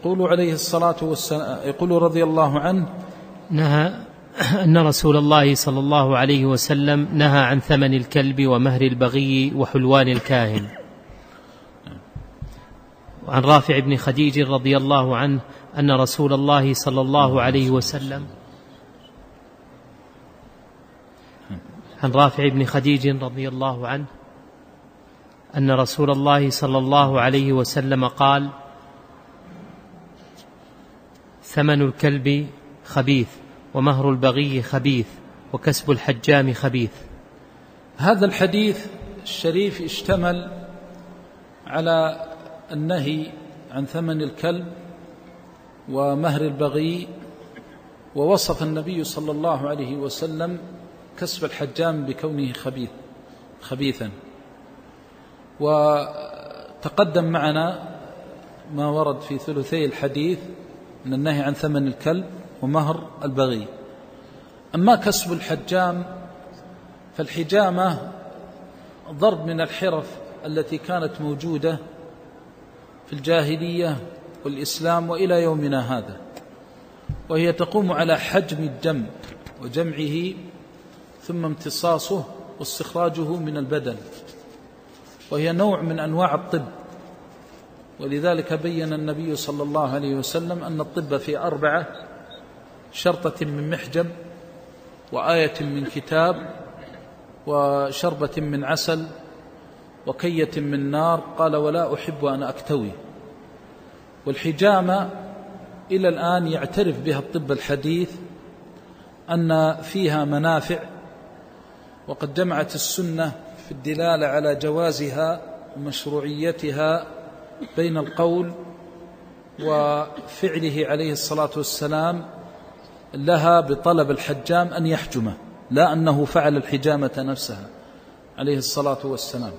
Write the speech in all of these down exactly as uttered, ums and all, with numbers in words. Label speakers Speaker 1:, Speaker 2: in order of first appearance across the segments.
Speaker 1: يقول عليه الصلاة والسلام، يقول رضي الله عنه:
Speaker 2: نهى أن رسول الله صلى الله عليه وسلم نهى عن ثمن الكلب ومهر البغي وحلوان الكاهن. وعن رافع بن خديج رضي الله عنه أن رسول الله صلى الله عليه وسلم عن رافع بن خديج رضي الله عنه أن رسول الله صلى الله عليه وسلم قال: ثمن الكلب خبيث ومهر البغي خبيث وكسب الحجام خبيث.
Speaker 1: هذا الحديث الشريف اشتمل على النهي عن ثمن الكلب ومهر البغي، ووصف النبي صلى الله عليه وسلم كسب الحجام بكونه خبيث خبيثا. وتقدم معنا ما ورد في ثلثي الحديث من النهي عن ثمن الكلب ومهر البغي. أما كسب الحجام فالحجامة ضرب من الحرف التي كانت موجودة في الجاهلية والإسلام وإلى يومنا هذا، وهي تقوم على حجم الدم وجمعه ثم امتصاصه واستخراجه من البدن، وهي نوع من أنواع الطب. ولذلك بين النبي صلى الله عليه وسلم أن الطب في أربعة: شرطة من محجم، وآية من كتاب، وشربة من عسل، وكية من نار. قال: ولا أحب أن أكتوي. والحجامة إلى الآن يعترف بها الطب الحديث أن فيها منافع، وقد جمعت السنة في الدلالة على جوازها ومشروعيتها بين القول وفعله عليه الصلاة والسلام لها بطلب الحجام أن يحجمه، لا أنه فعل الحجامة نفسها عليه الصلاة والسلام.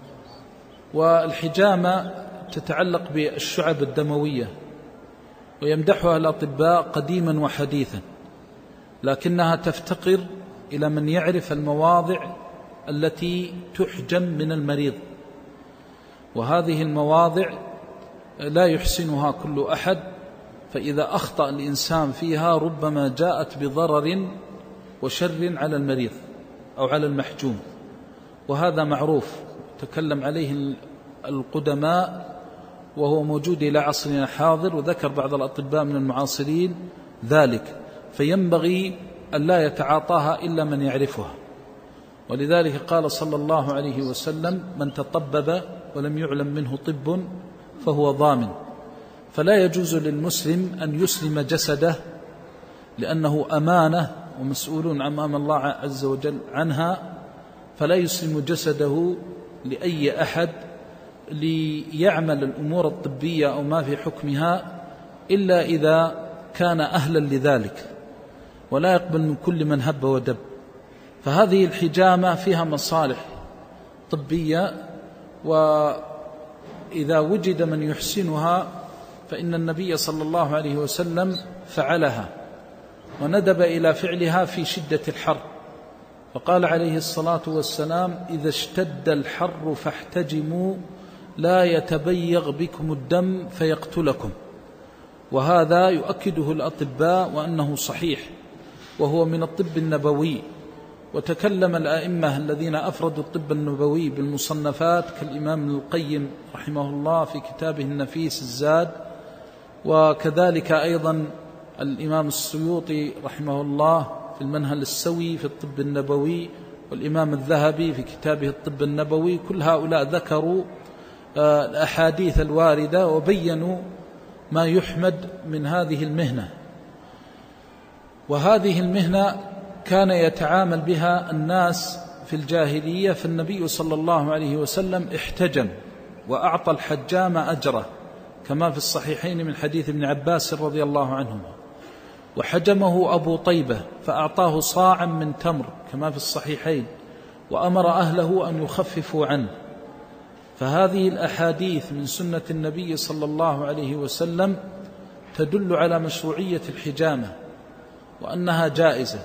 Speaker 1: والحجامة تتعلق بالشعب الدموية، ويمدحها الأطباء قديما وحديثا، لكنها تفتقر إلى من يعرف المواضع التي تحجم من المريض، وهذه المواضع لا يحسنها كل أحد، فإذا أخطأ الإنسان فيها ربما جاءت بضرر وشر على المريض أو على المحجوم، وهذا معروف تكلم عليه القدماء وهو موجود إلى عصرنا حاضر، وذكر بعض الأطباء من المعاصرين ذلك، فينبغي أن لا يتعاطاها إلا من يعرفها. ولذلك قال صلى الله عليه وسلم: من تطبب ولم يعلم منه طب فهو ضامن. فلا يجوز للمسلم أن يسلم جسده، لأنه أمانة ومسؤول أمام الله عز وجل عنها، فلا يسلم جسده لأي أحد ليعمل الأمور الطبية أو ما في حكمها إلا إذا كان أهلا لذلك، ولا يقبل من كل من هب ودب. فهذه الحجامة فيها مصالح طبية، وإذا وجد من يحسنها فإن النبي صلى الله عليه وسلم فعلها وندب إلى فعلها في شدة الحر، فقال عليه الصلاة والسلام: إذا اشتد الحر فاحتجموا لا يتبيغ بكم الدم فيقتلكم. وهذا يؤكده الأطباء وأنه صحيح، وهو من الطب النبوي. وتكلم الآئمة الذين أفردوا الطب النبوي بالمصنفات كالإمام ابن القيم رحمه الله في كتابه النفيس الزاد، وكذلك أيضا الإمام السيوطي رحمه الله في المنهل السوي في الطب النبوي، والإمام الذهبي في كتابه الطب النبوي. كل هؤلاء ذكروا الأحاديث الواردة وبينوا ما يحمد من هذه المهنة. وهذه المهنة كان يتعامل بها الناس في الجاهلية، فالنبي صلى الله عليه وسلم احتجم وأعطى الحجام أجره، كما في الصحيحين من حديث ابن عباس رضي الله عنهما. وحجمه أبو طيبة فأعطاه صاعا من تمر كما في الصحيحين، وأمر أهله أن يخففوا عنه. فهذه الأحاديث من سنة النبي صلى الله عليه وسلم تدل على مشروعية الحجامة وأنها جائزة.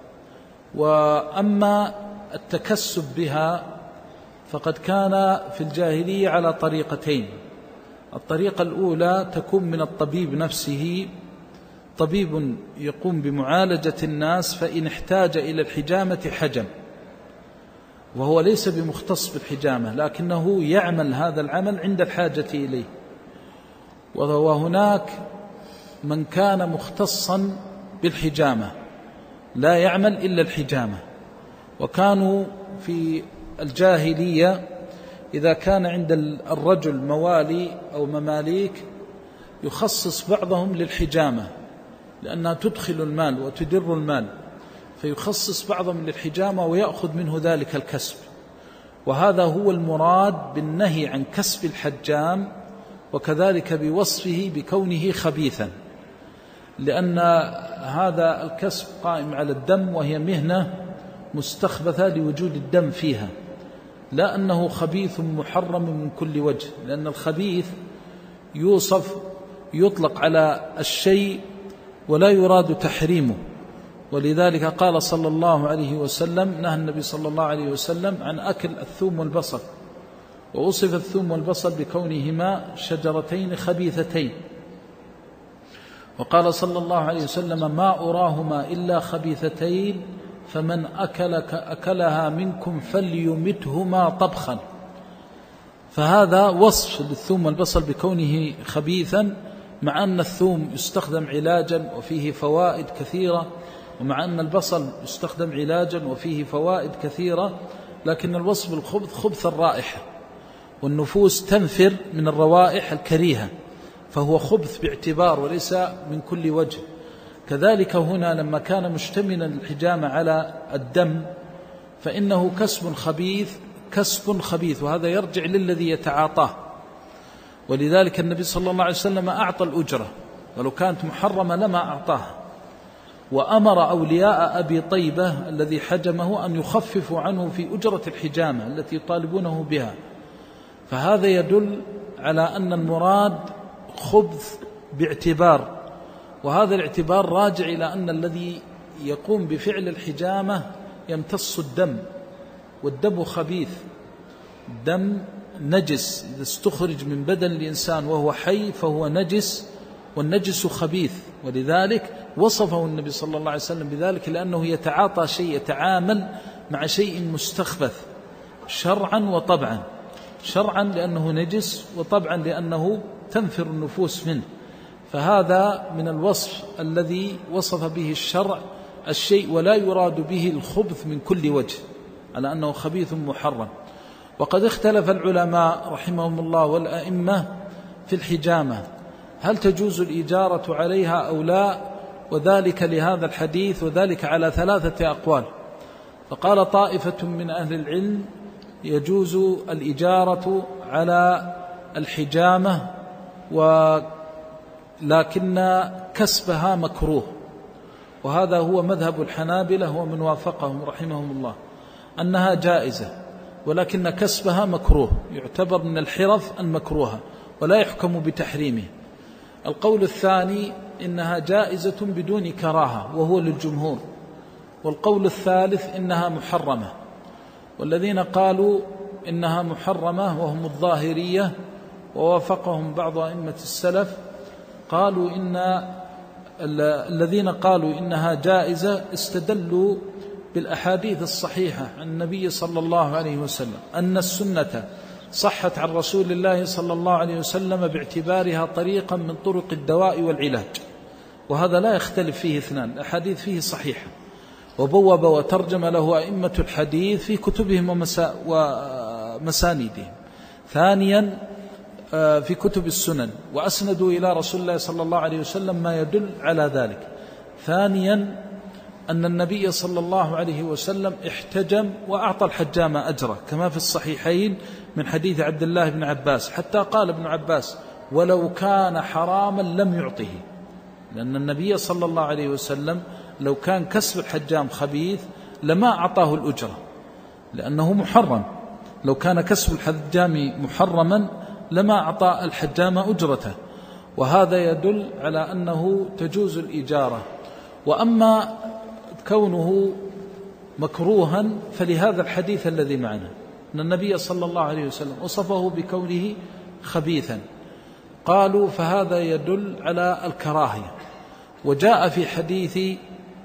Speaker 1: وأما التكسب بها فقد كان في الجاهلية على طريقتين: الطريقة الأولى تكون من الطبيب نفسه، طبيب يقوم بمعالجة الناس، فإن احتاج إلى الحجامة حجم، وهو ليس بمختص بالحجامة لكنه يعمل هذا العمل عند الحاجة إليه. وهناك من كان مختصا بالحجامة لا يعمل إلا الحجامة، وكانوا في الجاهلية إذا كان عند الرجل موالي أو مماليك يخصص بعضهم للحجامة لأنها تدخل المال وتدر المال، فيخصص بعضهم للحجامة ويأخذ منه ذلك الكسب. وهذا هو المراد بالنهي عن كسب الحجام، وكذلك بوصفه بكونه خبيثا، لأن هذا الكسب قائم على الدم، وهي مهنة مستخبثة لوجود الدم فيها، لا أنه خبيث محرم من كل وجه، لأن الخبيث يوصف يطلق على الشيء ولا يراد تحريمه. ولذلك قال صلى الله عليه وسلم، نهى النبي صلى الله عليه وسلم عن أكل الثوم والبصل، ووصف الثوم والبصل بكونهما شجرتين خبيثتين، وقال صلى الله عليه وسلم ما أراهما إلا خبيثتين فمن أكل أكلها منكم فليمتهما طبخا. فهذا وصف للثوم والبصل بكونه خبيثا، مع أن الثوم يستخدم علاجا وفيه فوائد كثيرة، ومع أن البصل يستخدم علاجا وفيه فوائد كثيرة، لكن الوصف بالخبث خبث الرائحة، والنفوس تنفر من الروائح الكريهة، فهو خبث باعتبار وليس من كل وجه. كذلك هنا لما كان مشتملا الحجامة على الدم فإنه كسب خبيث، كسب خبيث، وهذا يرجع للذي يتعاطاه. ولذلك النبي صلى الله عليه وسلم أعطى الأجرة، ولو كانت محرمة لما أعطاها، وأمر أولياء أبي طيبة الذي حجمه أن يخففوا عنه في أجرة الحجامة التي يطالبونه بها. فهذا يدل على أن المراد خبث باعتبار، وهذا الاعتبار راجع إلى أن الذي يقوم بفعل الحجامة يمتص الدم، والدم خبيث، الدم نجس، إذا استخرج من بدن الإنسان وهو حي فهو نجس، والنجس خبيث. ولذلك وصفه النبي صلى الله عليه وسلم بذلك، لأنه يتعاطى شيء، يتعامل مع شيء مستخبث شرعا وطبعا، شرعا لأنه نجس، وطبعا لأنه تنفر النفوس منه. فهذا من الوصف الذي وصف به الشرع الشيء ولا يراد به الخبث من كل وجه، على أنه خبيث محرم. وقد اختلف العلماء رحمهم الله والأئمة في الحجامة، هل تجوز الإجارة عليها أو لا، وذلك لهذا الحديث، وذلك على ثلاثة أقوال. فقال طائفة من أهل العلم يجوز الإجارة على الحجامة، ولكن كسبها مكروه، وهذا هو مذهب الحنابلة ومن وافقهم رحمهم الله، أنها جائزة ولكن كسبها مكروه، يعتبر من الحرف المكروهة ولا يحكم بتحريمه. القول الثاني إنها جائزة بدون كراهة وهو للجمهور، والقول الثالث إنها محرمة. والذين قالوا إنها محرمة وهم الظاهرية ووافقهم بعض أئمة السلف، قالوا إن الذين قالوا إنها جائزة استدلوا بالأحاديث الصحيحة عن النبي صلى الله عليه وسلم أن السنة صحت عن رسول الله صلى الله عليه وسلم باعتبارها طريقا من طرق الدواء والعلاج، وهذا لا يختلف فيه اثنان، الأحاديث فيه صحيحة، وبوب وترجم له أئمة الحديث في كتبهم ومسا ومسانيدهم. ثانيا في كتب السنن، وأسندوا إلى رسول الله صلى الله عليه وسلم ما يدل على ذلك. ثانيا أن النبي صلى الله عليه وسلم احتجم وأعطى الحجام أجره، كما في الصحيحين من حديث عبد الله بن عباس، حتى قال ابن عباس ولو كان حراما لم يعطه، لأن النبي صلى الله عليه وسلم لو كان كسب الحجام خبيث لما أعطاه الأجرة، لأنه محرم. لو كان كسب الحجام محرما لما أعطى الحجام أجرته، وهذا يدل على أنه تجوز الإجارة. وأما كونه مكروها فلهذا الحديث الذي معنا، أن النبي صلى الله عليه وسلم وصفه بكونه خبيثا، قالوا فهذا يدل على الكراهية. وجاء في حديث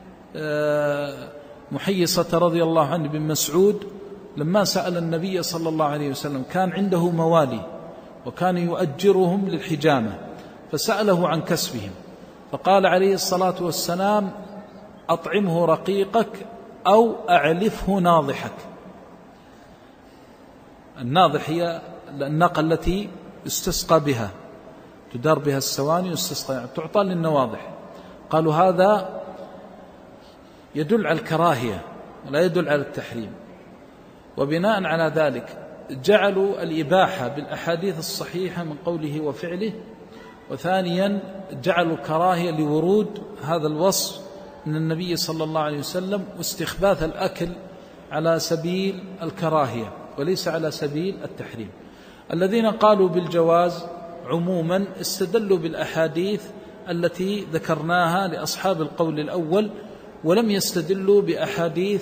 Speaker 1: محيصة رضي الله عنه بن مسعود لما سأل النبي صلى الله عليه وسلم، كان عنده موالي وكان يؤجرهم للحجامة، فسأله عن كسبهم، فقال عليه الصلاة والسلام: أطعمه رقيقك أو أعلفه ناضحك. الناضح هي الناقة التي استسقى بها، تدار بها السواني واستسقى، يعني تعطى للنواضح. قالوا هذا يدل على الكراهية ولا يدل على التحريم. وبناء على ذلك جعلوا الإباحة بالأحاديث الصحيحة من قوله وفعله، وثانيا جعلوا الكراهية لورود هذا الوصف من النبي صلى الله عليه وسلم، واستخباث الأكل على سبيل الكراهية وليس على سبيل التحريم. الذين قالوا بالجواز عموما استدلوا بالأحاديث التي ذكرناها لأصحاب القول الأول، ولم يستدلوا بأحاديث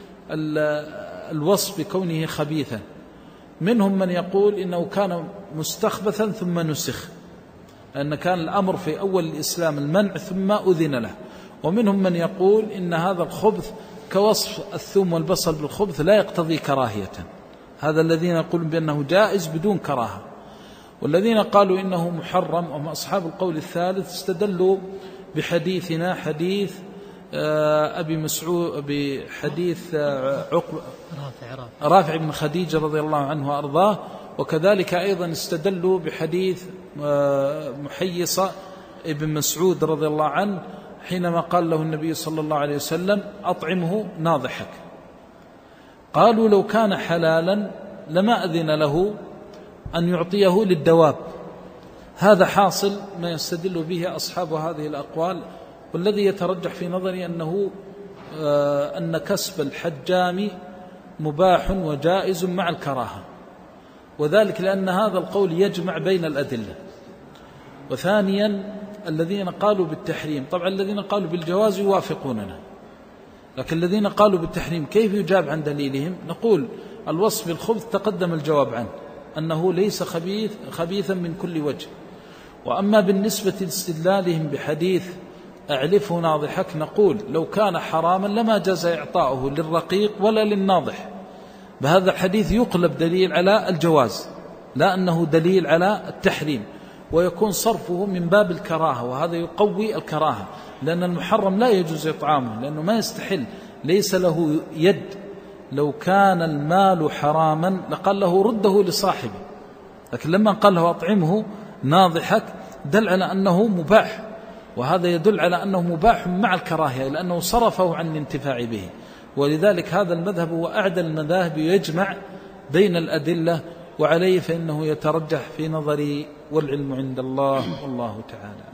Speaker 1: الوصف بكونه خبيثا. منهم من يقول إنه كان مستخبثا ثم نسخ، لأن كان الأمر في أول الإسلام المنع ثم أذن له. ومنهم من يقول إن هذا الخبث كوصف الثوم والبصل بالخبث لا يقتضي كراهية، هذا الذين يقولون بأنه جائز بدون كراهة. والذين قالوا إنه محرم وهم أصحاب القول الثالث استدلوا بحديثنا، حديث أبي مسعود، بحديث عقب رافع, رافع بن خديج رضي الله عنه وأرضاه، وكذلك أيضا استدلوا بحديث محيصة ابن مسعود رضي الله عنه حينما قال له النبي صلى الله عليه وسلم: أطعمه ناضحك. قالوا لو كان حلالا لما أذن له أن يعطيه للدواب. هذا حاصل ما يستدل به أصحاب هذه الأقوال، والذي يترجح في نظري أنه آه أن كسب الحجام مباح وجائز مع الكراهة، وذلك لأن هذا القول يجمع بين الأدلة. وثانيا الذين قالوا بالتحريم، طبعا الذين قالوا بالجواز يوافقوننا، لكن الذين قالوا بالتحريم كيف يجاب عن دليلهم؟ نقول الوصف بالخبث تقدم الجواب عنه، أنه ليس خبيث خبيثا من كل وجه. وأما بالنسبة لاستدلالهم بحديث أعلفه ناضحك، نقول لو كان حراما لما جاز إعطاؤه للرقيق ولا للناضح. بهذا الحديث يقلب دليل على الجواز لا أنه دليل على التحريم، ويكون صرفه من باب الكراهة، وهذا يقوي الكراهة، لأن المحرم لا يجوز إطعامه لأنه ما يستحل، ليس له يد. لو كان المال حراما لقال له رده لصاحبه، لكن لما قال له أطعمه ناضحك دل على أنه مباح، وهذا يدل على أنه مباح مع الكراهية لأنه صرفه عن الانتفاع به. ولذلك هذا المذهب هو أعدل المذاهب يجمع بين الأدلة، وعليه فإنه يترجح في نظري، والعلم عند الله والله تعالى.